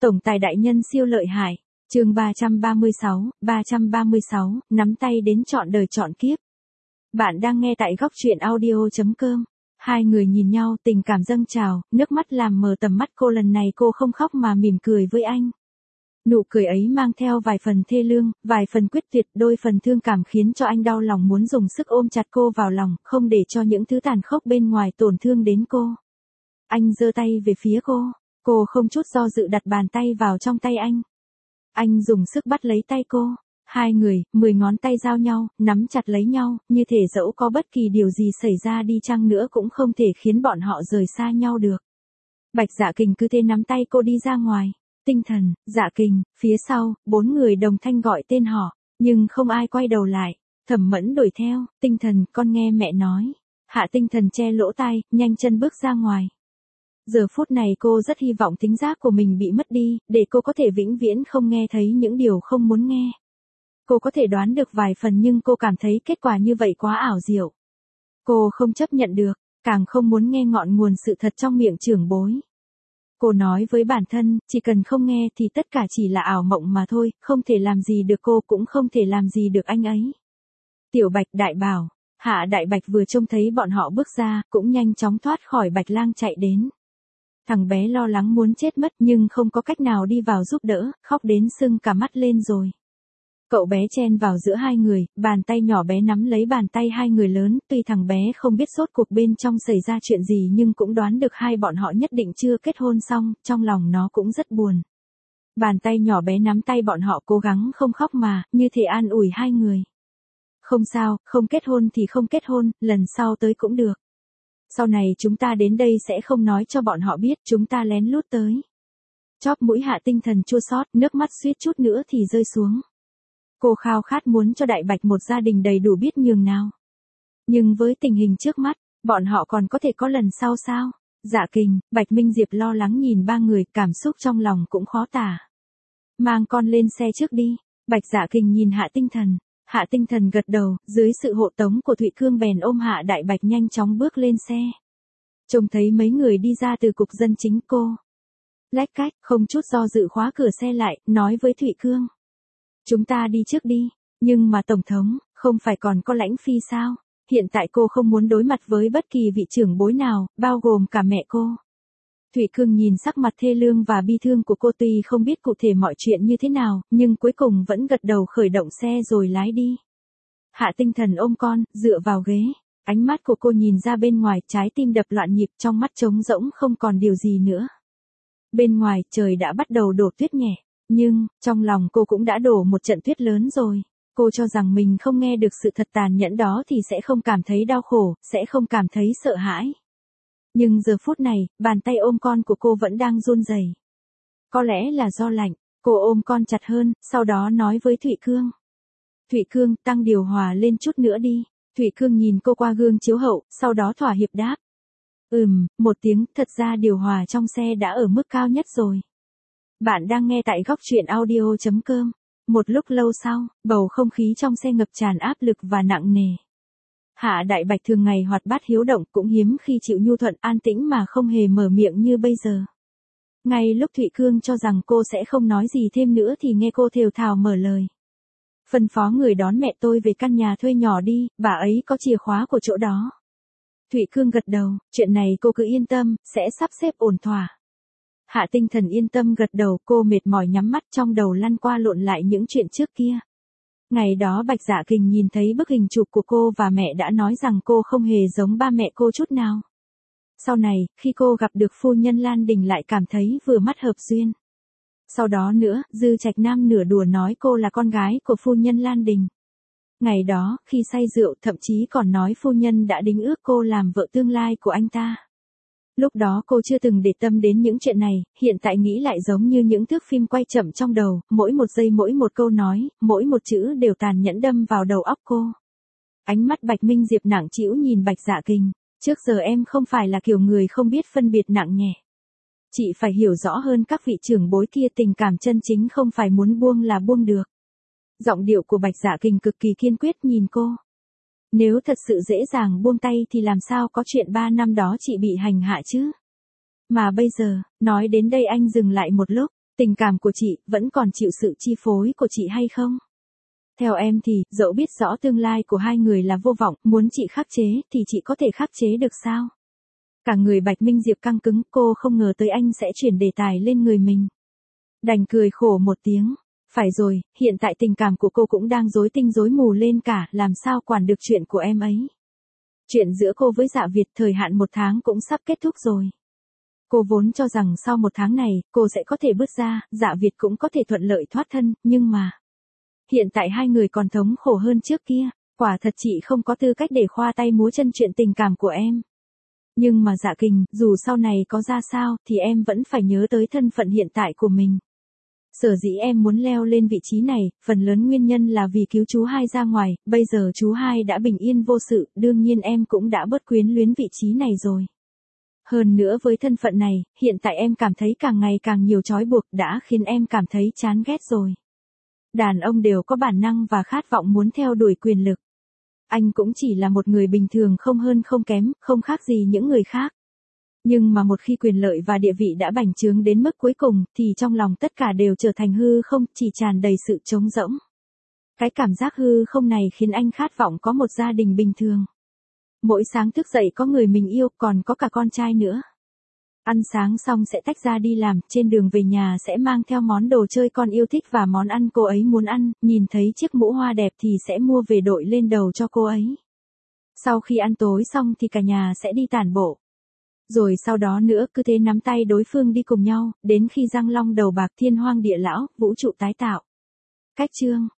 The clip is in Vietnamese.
Tổng tài đại nhân siêu lợi hại. Chương 336, nắm tay đến trọn đời trọn kiếp. Bạn đang nghe tại góc truyện audio.com. Hai người nhìn nhau, tình cảm dâng trào, nước mắt làm mờ tầm mắt cô. Lần này cô không khóc mà mỉm cười với anh. Nụ cười ấy mang theo vài phần thê lương, vài phần quyết tuyệt, đôi phần thương cảm khiến cho anh đau lòng muốn dùng sức ôm chặt cô vào lòng, không để cho những thứ tàn khốc bên ngoài tổn thương đến cô. Anh giơ tay về phía cô không chút do dự đặt bàn tay vào trong tay anh. Anh dùng sức bắt lấy tay cô. Hai người, 10 ngón tay giao nhau, nắm chặt lấy nhau, như thể dẫu có bất kỳ điều gì xảy ra đi chăng nữa cũng không thể khiến bọn họ rời xa nhau được. Bạch Dạ Kình cứ thế nắm tay cô đi ra ngoài. Tinh Thần, Dạ Kình, phía sau, 4 người đồng thanh gọi tên họ, nhưng không ai quay đầu lại. Thẩm Mẫn đuổi theo. Tinh Thần, con nghe mẹ nói. Hạ Tinh Thần che lỗ tai, nhanh chân bước ra ngoài. Giờ phút này cô rất hy vọng thính giác của mình bị mất đi, để cô có thể vĩnh viễn không nghe thấy những điều không muốn nghe. Cô có thể đoán được vài phần nhưng cô cảm thấy kết quả như vậy quá ảo diệu. Cô không chấp nhận được, càng không muốn nghe ngọn nguồn sự thật trong miệng trưởng bối. Cô nói với bản thân, chỉ cần không nghe thì tất cả chỉ là ảo mộng mà thôi, không thể làm gì được cô cũng không thể làm gì được anh ấy. Tiểu Bạch, Đại Bảo, Hạ Đại Bạch vừa trông thấy bọn họ bước ra, cũng nhanh chóng thoát khỏi Bạch Lang chạy đến. Thằng bé lo lắng muốn chết mất nhưng không có cách nào đi vào giúp đỡ, khóc đến sưng cả mắt lên rồi. Cậu bé chen vào giữa hai người, bàn tay nhỏ bé nắm lấy bàn tay hai người lớn, tuy thằng bé không biết rốt cuộc bên trong xảy ra chuyện gì nhưng cũng đoán được hai bọn họ nhất định chưa kết hôn xong, trong lòng nó cũng rất buồn. Bàn tay nhỏ bé nắm tay bọn họ cố gắng không khóc mà, như thể an ủi hai người. Không sao, không kết hôn thì không kết hôn, lần sau tới cũng được. Sau này chúng ta đến đây sẽ không nói cho bọn họ biết, chúng ta lén lút tới. Chóp mũi Hạ Tinh Thần chua xót, nước mắt suýt chút nữa thì rơi xuống. Cô khao khát muốn cho Đại Bạch một gia đình đầy đủ biết nhường nào. Nhưng với tình hình trước mắt, bọn họ còn có thể có lần sau sao? Dạ Kình, Bạch Minh Diệp lo lắng nhìn ba người, cảm xúc trong lòng cũng khó tả. Mang con lên xe trước đi. Bạch Dạ Kình nhìn Hạ Tinh Thần. Hạ Tinh Thần gật đầu, dưới sự hộ tống của Thụy Cương bèn ôm Hạ Đại Bạch nhanh chóng bước lên xe. Trông thấy mấy người đi ra từ cục dân chính, cô lách cách, không chút do dự khóa cửa xe lại, nói với Thụy Cương. Chúng ta đi trước đi, nhưng mà Tổng thống, không phải còn có Lãnh Phi sao? Hiện tại cô không muốn đối mặt với bất kỳ vị trưởng bối nào, bao gồm cả mẹ cô. Thụy Cương nhìn sắc mặt thê lương và bi thương của cô tuy không biết cụ thể mọi chuyện như thế nào, nhưng cuối cùng vẫn gật đầu khởi động xe rồi lái đi. Hạ Tinh Thần ôm con, dựa vào ghế. Ánh mắt của cô nhìn ra bên ngoài, trái tim đập loạn nhịp, trong mắt trống rỗng không còn điều gì nữa. Bên ngoài, trời đã bắt đầu đổ tuyết nhẹ, nhưng, trong lòng cô cũng đã đổ một trận tuyết lớn rồi. Cô cho rằng mình không nghe được sự thật tàn nhẫn đó thì sẽ không cảm thấy đau khổ, sẽ không cảm thấy sợ hãi. Nhưng giờ phút này, bàn tay ôm con của cô vẫn đang run rẩy. Có lẽ là do lạnh, cô ôm con chặt hơn, sau đó nói với Thụy Cương. Thụy Cương, tăng điều hòa lên chút nữa đi. Thụy Cương nhìn cô qua gương chiếu hậu, sau đó thỏa hiệp đáp. Một tiếng, thật ra điều hòa trong xe đã ở mức cao nhất rồi. Bạn đang nghe tại góc truyện audio.com. Một lúc lâu sau, bầu không khí trong xe ngập tràn áp lực và nặng nề. Hạ Đại Bạch thường ngày hoạt bát hiếu động, cũng hiếm khi chịu nhu thuận an tĩnh mà không hề mở miệng như bây giờ. Ngay lúc Thụy Cương cho rằng cô sẽ không nói gì thêm nữa thì nghe cô thều thào mở lời. Phân phó người đón mẹ tôi về căn nhà thuê nhỏ đi, bà ấy có chìa khóa của chỗ đó. Thụy Cương gật đầu, chuyện này cô cứ yên tâm, sẽ sắp xếp ổn thỏa. Hạ Tinh Thần yên tâm gật đầu, cô mệt mỏi nhắm mắt, trong đầu lăn qua lộn lại những chuyện trước kia. Ngày đó Bạch Dạ Kình nhìn thấy bức hình chụp của cô và mẹ đã nói rằng cô không hề giống ba mẹ cô chút nào. Sau này, khi cô gặp được phu nhân Lan Đình lại cảm thấy vừa mắt hợp duyên. Sau đó nữa, Dư Trạch Nam nửa đùa nói cô là con gái của phu nhân Lan Đình. Ngày đó, khi say rượu thậm chí còn nói phu nhân đã đính ước cô làm vợ tương lai của anh ta. Lúc đó cô chưa từng để tâm đến những chuyện này, hiện tại nghĩ lại giống như những thước phim quay chậm trong đầu, mỗi một giây mỗi một câu nói, mỗi một chữ đều tàn nhẫn đâm vào đầu óc cô. Ánh mắt Bạch Minh Diệp nặng trĩu nhìn Bạch Dạ Kình, trước giờ em không phải là kiểu người không biết phân biệt nặng nhẹ. Chị phải hiểu rõ hơn các vị trưởng bối kia, tình cảm chân chính không phải muốn buông là buông được. Giọng điệu của Bạch Dạ Kình cực kỳ kiên quyết nhìn cô. Nếu thật sự dễ dàng buông tay thì làm sao có chuyện 3 năm đó chị bị hành hạ chứ? Mà bây giờ, nói đến đây anh dừng lại một lúc, Tình cảm của chị vẫn còn chịu sự chi phối của chị hay không? Theo em thì, dẫu biết rõ tương lai của hai người là vô vọng, muốn chị khắc chế thì chị có thể khắc chế được sao? Cả người Bạch Minh Diệp căng cứng, cô không ngờ tới anh sẽ chuyển đề tài lên người mình. Đành cười khổ một tiếng. Phải rồi, hiện tại tình cảm của cô cũng đang rối tinh rối mù lên cả, làm sao quản được chuyện của em ấy. Chuyện giữa cô với Dạ Việt thời hạn 1 tháng cũng sắp kết thúc rồi. Cô vốn cho rằng sau 1 tháng này, cô sẽ có thể bước ra, Dạ Việt cũng có thể thuận lợi thoát thân, nhưng mà... Hiện tại hai người còn thống khổ hơn trước kia, quả thật chị không có tư cách để khoa tay múa chân chuyện tình cảm của em. Nhưng mà Dạ Kình, dù sau này có ra sao, thì em vẫn phải nhớ tới thân phận hiện tại của mình. Sở dĩ em muốn leo lên vị trí này, phần lớn nguyên nhân là vì cứu chú Hai ra ngoài, bây giờ chú Hai đã bình yên vô sự, đương nhiên em cũng đã bớt quyến luyến vị trí này rồi. Hơn nữa với thân phận này, hiện tại em cảm thấy càng ngày càng nhiều trói buộc đã khiến em cảm thấy chán ghét rồi. Đàn ông đều có bản năng và khát vọng muốn theo đuổi quyền lực. Anh cũng chỉ là một người bình thường không hơn không kém, không khác gì những người khác. Nhưng mà một khi quyền lợi và địa vị đã bành trướng đến mức cuối cùng, thì trong lòng tất cả đều trở thành hư không, chỉ tràn đầy sự trống rỗng. Cái cảm giác hư không này khiến anh khát vọng có một gia đình bình thường. Mỗi sáng thức dậy có người mình yêu, còn có cả con trai nữa. Ăn sáng xong sẽ tách ra đi làm, trên đường về nhà sẽ mang theo món đồ chơi con yêu thích và món ăn cô ấy muốn ăn, nhìn thấy chiếc mũ hoa đẹp thì sẽ mua về đội lên đầu cho cô ấy. Sau khi ăn tối xong thì cả nhà sẽ đi tản bộ. Rồi sau đó nữa cứ thế nắm tay đối phương đi cùng nhau, đến khi răng long đầu bạc thiên hoang địa lão, vũ trụ tái tạo. Cách chương